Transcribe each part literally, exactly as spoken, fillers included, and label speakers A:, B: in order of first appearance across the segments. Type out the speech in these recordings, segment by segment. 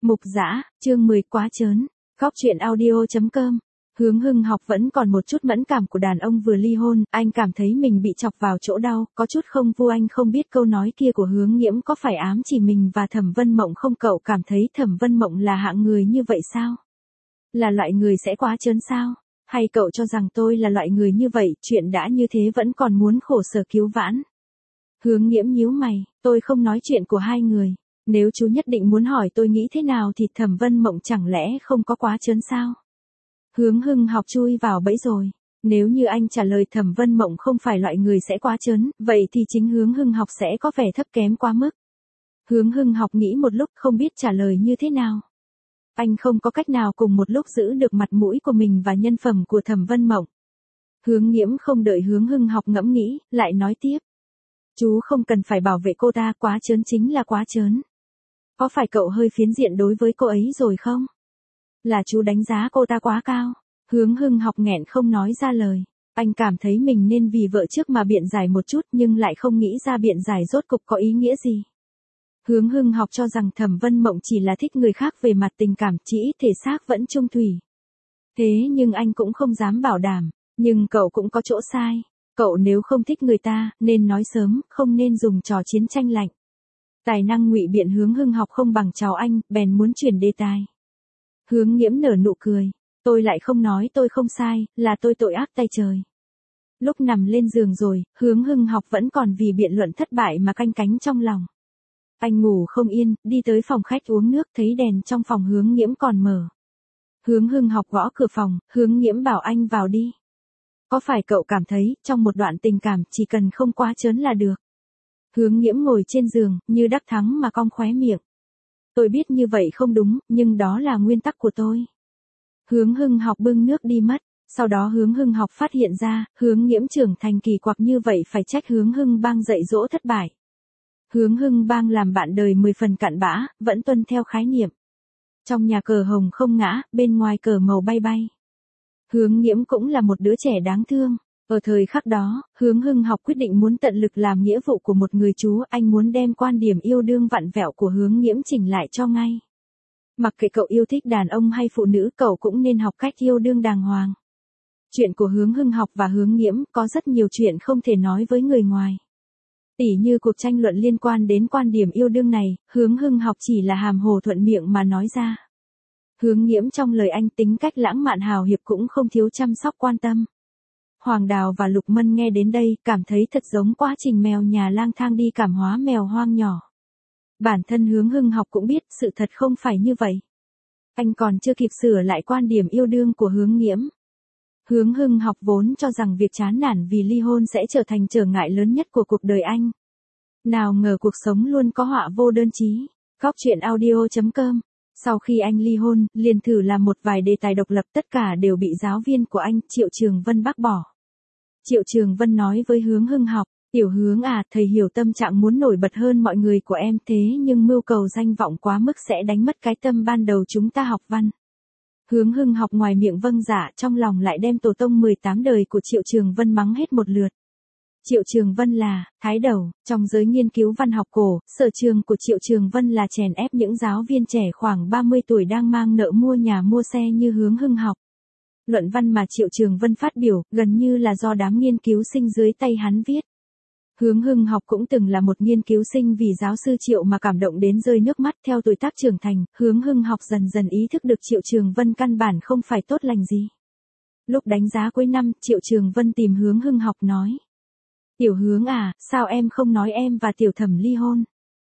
A: Mục Dã, chương mười quá trớn. Góc truyện audio chấm com. Hướng Hưng Học vẫn còn một chút mẫn cảm của đàn ông vừa ly hôn, anh cảm thấy mình bị chọc vào chỗ đau, có chút không vui. Anh không biết câu nói kia của Hướng Nghiễm có phải ám chỉ mình và Thẩm Vân Mộng không. Cậu cảm thấy Thẩm Vân Mộng là hạng người như vậy sao? Là loại người sẽ quá trớn sao? Hay cậu cho rằng tôi là loại người như vậy, chuyện đã như thế vẫn còn muốn khổ sở cứu vãn? Hướng Nghiễm nhíu mày, tôi không nói chuyện của hai người. Nếu chú nhất định muốn hỏi tôi nghĩ thế nào thì Thẩm Vân Mộng chẳng lẽ không có quá trớn sao? Hướng Hưng Học chui vào bẫy rồi. Nếu như anh trả lời Thẩm Vân Mộng không phải loại người sẽ quá trớn, vậy thì chính Hướng Hưng Học sẽ có vẻ thấp kém quá mức. Hướng Hưng Học nghĩ một lúc không biết trả lời như thế nào. Anh không có cách nào cùng một lúc giữ được mặt mũi của mình và nhân phẩm của Thẩm Vân Mộng. Hướng Nghiễm không đợi Hướng Hưng Học ngẫm nghĩ, lại nói tiếp. Chú không cần phải bảo vệ cô ta, quá trớn chính là quá trớn. Có phải cậu hơi phiến diện đối với cô ấy rồi không? Là chú đánh giá cô ta quá cao. Hướng Hưng Học nghẹn không nói ra lời. Anh cảm thấy mình nên vì vợ trước mà biện giải một chút nhưng lại không nghĩ ra biện giải rốt cục có ý nghĩa gì. Hướng Hưng Học cho rằng Thẩm Vân Mộng chỉ là thích người khác về mặt tình cảm, chỉ thể xác vẫn chung thủy. Thế nhưng anh cũng không dám bảo đảm. Nhưng cậu cũng có chỗ sai. Cậu nếu không thích người ta, nên nói sớm, không nên dùng trò chiến tranh lạnh. Tài năng ngụy biện Hướng Hưng Học không bằng cháu anh, bèn muốn chuyển đề tài. Hướng Nghiễm nở nụ cười. Tôi lại không nói tôi không sai, là tôi tội ác tay trời. Lúc nằm lên giường rồi, Hướng Hưng Học vẫn còn vì biện luận thất bại mà canh cánh trong lòng. Anh ngủ không yên, đi tới phòng khách uống nước, thấy đèn trong phòng Hướng Nghiễm còn mở. Hướng Hưng Học gõ cửa phòng, Hướng Nghiễm bảo anh vào đi. Có phải cậu cảm thấy, trong một đoạn tình cảm, chỉ cần không quá trớn là được? Hướng Nghiễm ngồi trên giường, như đắc thắng mà cong khóe miệng. Tôi biết như vậy không đúng, nhưng đó là nguyên tắc của tôi. Hướng Hưng Học bưng nước đi mất. Sau đó Hướng Hưng Học phát hiện ra, Hướng Nghiễm trưởng thành kỳ quặc như vậy phải trách Hướng Hưng Bang dạy dỗ thất bại. Hướng Hưng Bang làm bạn đời mười phần cặn bã, vẫn tuân theo khái niệm. Trong nhà cờ hồng không ngã, bên ngoài cờ màu bay bay. Hướng Nghiễm cũng là một đứa trẻ đáng thương. Ở thời khắc đó, Hướng Hưng Học quyết định muốn tận lực làm nghĩa vụ của một người chú, anh muốn đem quan điểm yêu đương vặn vẹo của Hướng Nghiễm chỉnh lại cho ngay. Mặc kệ cậu yêu thích đàn ông hay phụ nữ, cậu cũng nên học cách yêu đương đàng hoàng. Chuyện của Hướng Hưng Học và Hướng Nghiễm có rất nhiều chuyện không thể nói với người ngoài. Tỉ như cuộc tranh luận liên quan đến quan điểm yêu đương này, Hướng Hưng Học chỉ là hàm hồ thuận miệng mà nói ra. Hướng Nghiễm trong lời anh tính cách lãng mạn hào hiệp cũng không thiếu chăm sóc quan tâm. Hoàng Đào và Lục Mân nghe đến đây, cảm thấy thật giống quá trình mèo nhà lang thang đi cảm hóa mèo hoang nhỏ. Bản thân Hướng Hưng Học cũng biết sự thật không phải như vậy. Anh còn chưa kịp sửa lại quan điểm yêu đương của Hướng Nghiễm. Hướng Hưng Học vốn cho rằng việc chán nản vì ly hôn sẽ trở thành trở ngại lớn nhất của cuộc đời anh. Nào ngờ cuộc sống luôn có họa vô đơn chí. Góc truyện audio chấm com. Sau khi anh ly hôn, liền thử làm một vài đề tài độc lập, tất cả đều bị giáo viên của anh, Triệu Trường Vân bác bỏ. Triệu Trường Vân nói với Hướng Hưng Học, tiểu Hướng à, thầy hiểu tâm trạng muốn nổi bật hơn mọi người của em, thế nhưng mưu cầu danh vọng quá mức sẽ đánh mất cái tâm ban đầu chúng ta học văn. Hướng Hưng Học ngoài miệng vâng dạ, trong lòng lại đem tổ tông mười tám đời của Triệu Trường Vân mắng hết một lượt. Triệu Trường Vân là thái đầu trong giới nghiên cứu văn học cổ, sở trường của Triệu Trường Vân là chèn ép những giáo viên trẻ khoảng ba mươi tuổi đang mang nợ mua nhà mua xe như Hướng Hưng Học. Luận văn mà Triệu Trường Vân phát biểu, gần như là do đám nghiên cứu sinh dưới tay hắn viết. Hướng Hưng Học cũng từng là một nghiên cứu sinh vì giáo sư Triệu mà cảm động đến rơi nước mắt. Theo tuổi tác trưởng thành, Hướng Hưng Học dần dần ý thức được Triệu Trường Vân căn bản không phải tốt lành gì. Lúc đánh giá cuối năm, Triệu Trường Vân tìm Hướng Hưng Học nói. Tiểu Hướng à, sao em không nói em và Tiểu Thẩm ly hôn?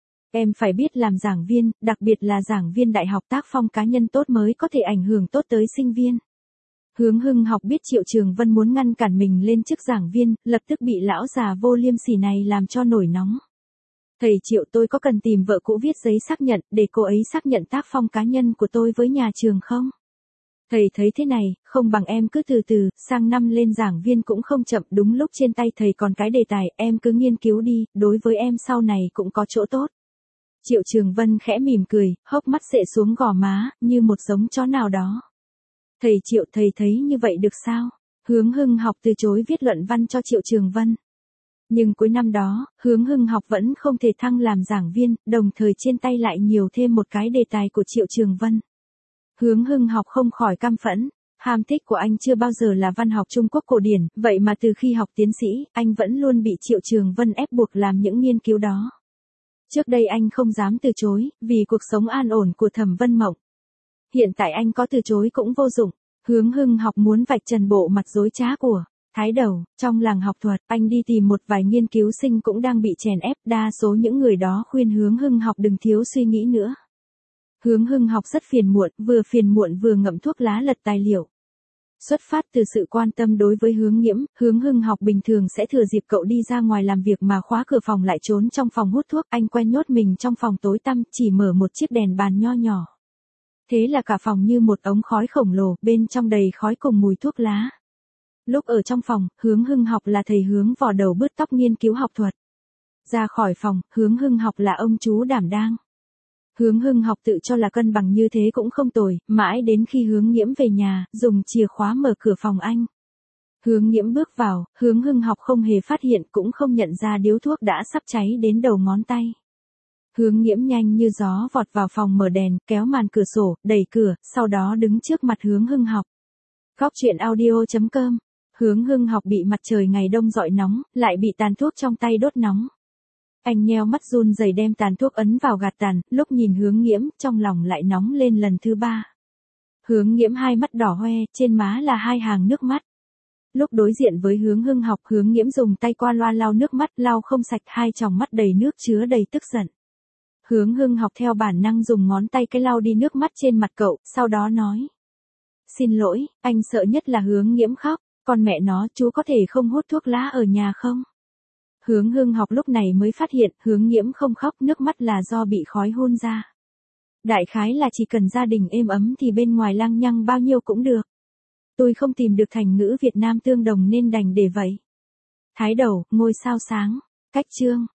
A: Em phải biết làm giảng viên, đặc biệt là giảng viên đại học tác phong cá nhân tốt mới có thể ảnh hưởng tốt tới sinh viên. Hướng Hưng Học biết Triệu Trường Vân muốn ngăn cản mình lên chức giảng viên, lập tức bị lão già vô liêm sỉ này làm cho nổi nóng. Thầy Triệu, tôi có cần tìm vợ cũ viết giấy xác nhận, để cô ấy xác nhận tác phong cá nhân của tôi với nhà trường không? Thầy thấy thế này, không bằng em cứ từ từ, sang năm lên giảng viên cũng không chậm, đúng lúc trên tay thầy còn cái đề tài, em cứ nghiên cứu đi, đối với em sau này cũng có chỗ tốt. Triệu Trường Vân khẽ mỉm cười, hốc mắt xệ xuống gò má, như một giống chó nào đó. Thầy Triệu, thầy thấy như vậy được sao? Hướng Hưng Học từ chối viết luận văn cho Triệu Trường Vân. Nhưng cuối năm đó, Hướng Hưng học vẫn không thể thăng làm giảng viên, đồng thời trên tay lại nhiều thêm một cái đề tài của Triệu Trường Vân. Hướng Hưng học không khỏi căm phẫn, ham thích của anh chưa bao giờ là văn học Trung Quốc cổ điển, vậy mà từ khi học tiến sĩ, anh vẫn luôn bị Triệu Trường Vân ép buộc làm những nghiên cứu đó. Trước đây anh không dám từ chối, vì cuộc sống an ổn của Thẩm Vân Mộng. Hiện tại anh có từ chối cũng vô dụng. Hướng Hưng học muốn vạch trần bộ mặt dối trá của Thái Đầu. Trong làng học thuật, anh đi tìm một vài nghiên cứu sinh cũng đang bị chèn ép, đa số những người đó khuyên Hướng Hưng học đừng thiếu suy nghĩ nữa. Hướng Hưng học rất phiền muộn, vừa phiền muộn vừa ngậm thuốc lá lật tài liệu. Xuất phát từ sự quan tâm đối với Hướng Nghiễm, Hướng Hưng học bình thường sẽ thừa dịp cậu đi ra ngoài làm việc mà khóa cửa phòng lại trốn trong phòng hút thuốc, anh quen nhốt mình trong phòng tối tăm, chỉ mở một chiếc đèn bàn nho nhỏ. Thế là cả phòng như một ống khói khổng lồ, bên trong đầy khói cùng mùi thuốc lá. Lúc ở trong phòng, Hướng Hưng học là thầy Hướng vò đầu bứt tóc nghiên cứu học thuật. Ra khỏi phòng, Hướng Hưng học là ông chú đảm đang. Hướng Hưng học tự cho là cân bằng như thế cũng không tồi, mãi đến khi Hướng Nghiễm về nhà, dùng chìa khóa mở cửa phòng anh. Hướng Nghiễm bước vào, Hướng Hưng học không hề phát hiện cũng không nhận ra điếu thuốc đã sắp cháy đến đầu ngón tay. Hướng Nghiễm nhanh như gió vọt vào phòng mở đèn, kéo màn cửa sổ, đẩy cửa, sau đó đứng trước mặt Hướng Hưng học. Góc truyện audio chấm com. Hướng Hưng học bị mặt trời ngày đông rọi nóng, lại bị tàn thuốc trong tay đốt nóng. Anh nheo mắt run rẩy đem tàn thuốc ấn vào gạt tàn, lúc nhìn Hướng Nghiễm, trong lòng lại nóng lên lần thứ ba. Hướng Nghiễm hai mắt đỏ hoe, trên má là hai hàng nước mắt. Lúc đối diện với Hướng Hưng học, Hướng Nghiễm dùng tay qua loa lau nước mắt, lau không sạch, hai tròng mắt đầy nước chứa đầy tức giận. Hướng Hưng học theo bản năng dùng ngón tay cái lau đi nước mắt trên mặt cậu, sau đó nói. Xin lỗi, anh sợ nhất là Hướng Nghiễm khóc, còn mẹ nó, chú có thể không hút thuốc lá ở nhà không? Hướng Hưng học lúc này mới phát hiện, Hướng Nghiễm không khóc, nước mắt là do bị khói hun ra. Đại khái là chỉ cần gia đình êm ấm thì bên ngoài lăng nhăng bao nhiêu cũng được. Tôi không tìm được thành ngữ Việt Nam tương đồng nên đành để vậy. Thái Đầu, ngôi sao sáng. Cách chương.